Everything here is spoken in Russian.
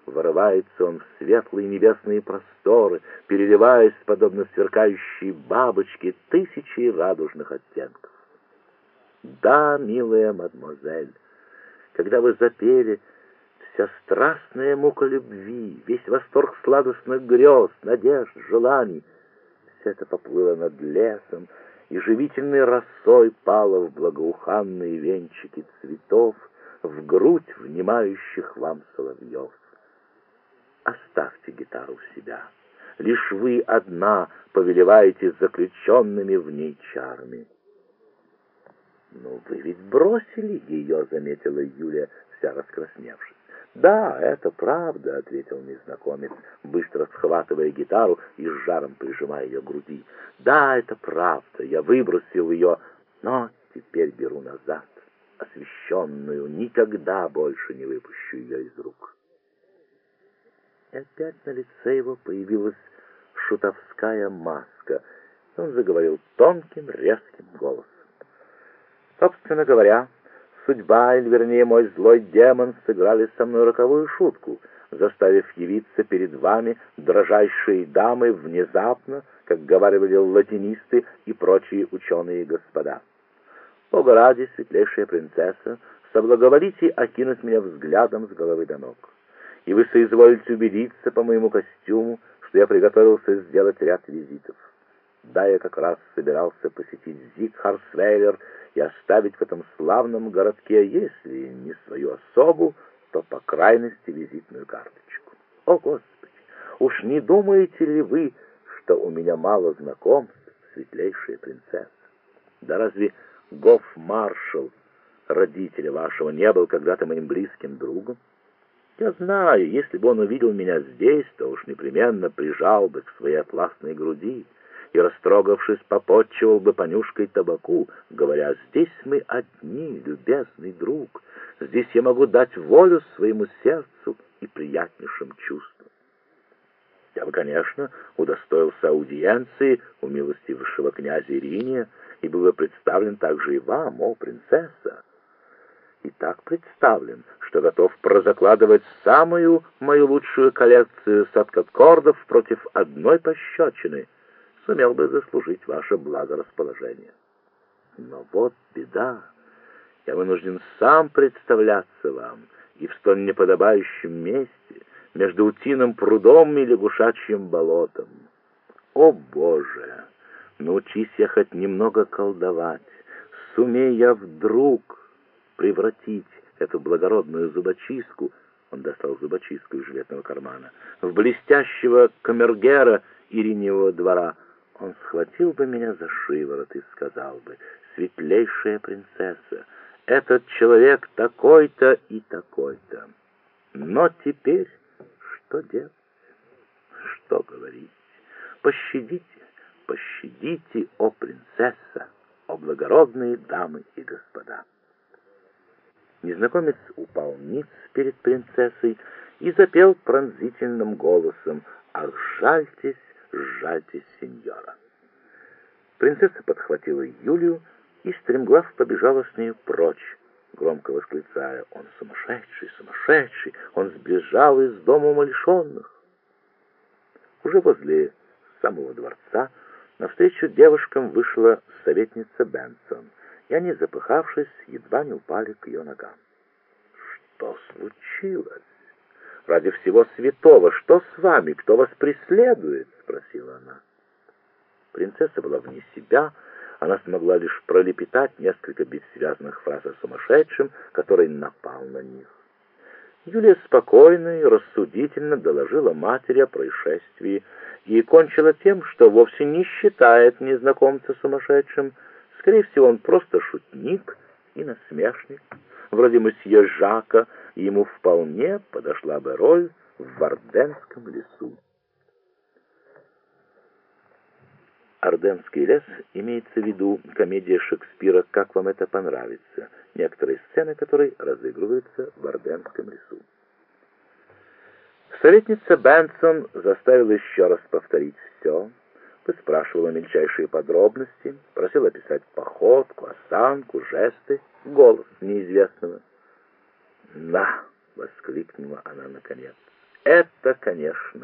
Вырывается он в светлые небесные просторы, переливаясь, подобно сверкающей бабочке, тысячи радужных оттенков. Да, милая мадемуазель, когда вы запели, вся страстная мука любви, весь восторг сладостных грез, надежд, желаний, все это поплыло над лесом, и живительной росой пало в благоуханные венчики цветов, в грудь внимающих вам соловьев. Оставьте гитару у себя. Лишь вы одна повелеваете заключенными в ней чарами. «Но вы ведь бросили ее», — заметила Юлия, вся раскрасневшись. «Да, это правда», — ответил незнакомец, быстро схватывая гитару и с жаром прижимая ее к груди. «Да, это правда, я выбросил ее, но теперь беру назад. Освященную, никогда больше не выпущу ее из рук». И опять на лице его появилась шутовская маска, и он заговорил тонким, резким голосом. «Собственно говоря, судьба, или вернее мой злой демон, сыграли со мной роковую шутку, заставив явиться перед вами дрожайшие дамы внезапно, как говаривали латинисты и прочие ученые господа. Бога ради, светлейшая принцесса, соблаговолите окинуть меня взглядом с головы до ног, и вы соизволите убедиться по моему костюму, что я приготовился сделать ряд визитов. Да, я как раз собирался посетить Зигхарсвейлер и оставить в этом славном городке, если не свою особу, то, по крайности, визитную карточку. О, Господи! Уж не думаете ли вы, что у меня мало знакомств, светлейшая принцесса? Да разве гофмаршал, родителя вашего, не был когда-то моим близким другом? Я знаю, если бы он увидел меня здесь, то уж непременно прижал бы к своей атласной груди и, растрогавшись, попотчевал бы понюшкой табаку, говоря: «Здесь мы одни, любезный друг, здесь я могу дать волю своему сердцу и приятнейшим чувствам». Я бы, конечно, удостоился аудиенции у милостивейшего князя Ириния и был бы представлен также и вам, о принцесса. И так представлен, что готов прозакладывать самую мою лучшую коллекцию садкокордов против одной пощечины, сумел бы заслужить ваше благорасположение. Но вот беда. Я вынужден сам представляться вам, и в столь неподобающем месте, между утиным прудом и лягушачьим болотом. О, Боже! Научись я хоть немного колдовать, сумей я вдруг превратить эту благородную зубочистку, он достал зубочистку из жилетного кармана, в блестящего камергера Ириньевого двора, он схватил бы меня за шиворот и сказал бы: «Светлейшая принцесса, этот человек такой-то и такой-то». Но теперь что делать? Что говорить? Пощадите, пощадите, о принцесса, о благородные дамы и господа. Незнакомец упал ниц перед принцессой и запел пронзительным голосом: «Ах, жальтесь, жальтесь, сеньора». Принцесса подхватила Юлию и стремглав побежала с нею прочь, громко восклицая: «Он сумасшедший, сумасшедший! Он сбежал из дома умалишенных!» Уже возле самого дворца навстречу девушкам вышла советница Бенсон, и они, запыхавшись, едва не упали к ее ногам. «Что случилось? Ради всего святого, что с вами? Кто вас преследует?» — спросила она. Принцесса была вне себя, она смогла лишь пролепетать несколько бессвязных фраз о сумасшедшем, который напал на них. Юлия спокойно и рассудительно доложила матери о происшествии и кончила тем, что вовсе не считает незнакомца сумасшедшим. Скорее всего, он просто шутник и насмешник. Вроде месье Жака, и ему вполне подошла бы роль в Варденском лесу. Арденский лес имеется в виду комедия Шекспира «Как вам это понравится», некоторые сцены которой разыгрываются в Арденском лесу. Советница Бенсон заставила еще раз повторить все, выспрашивала мельчайшие подробности, просила описать походку, осанку, жесты, голос неизвестного. «На!» — воскликнула она наконец. Это, конечно,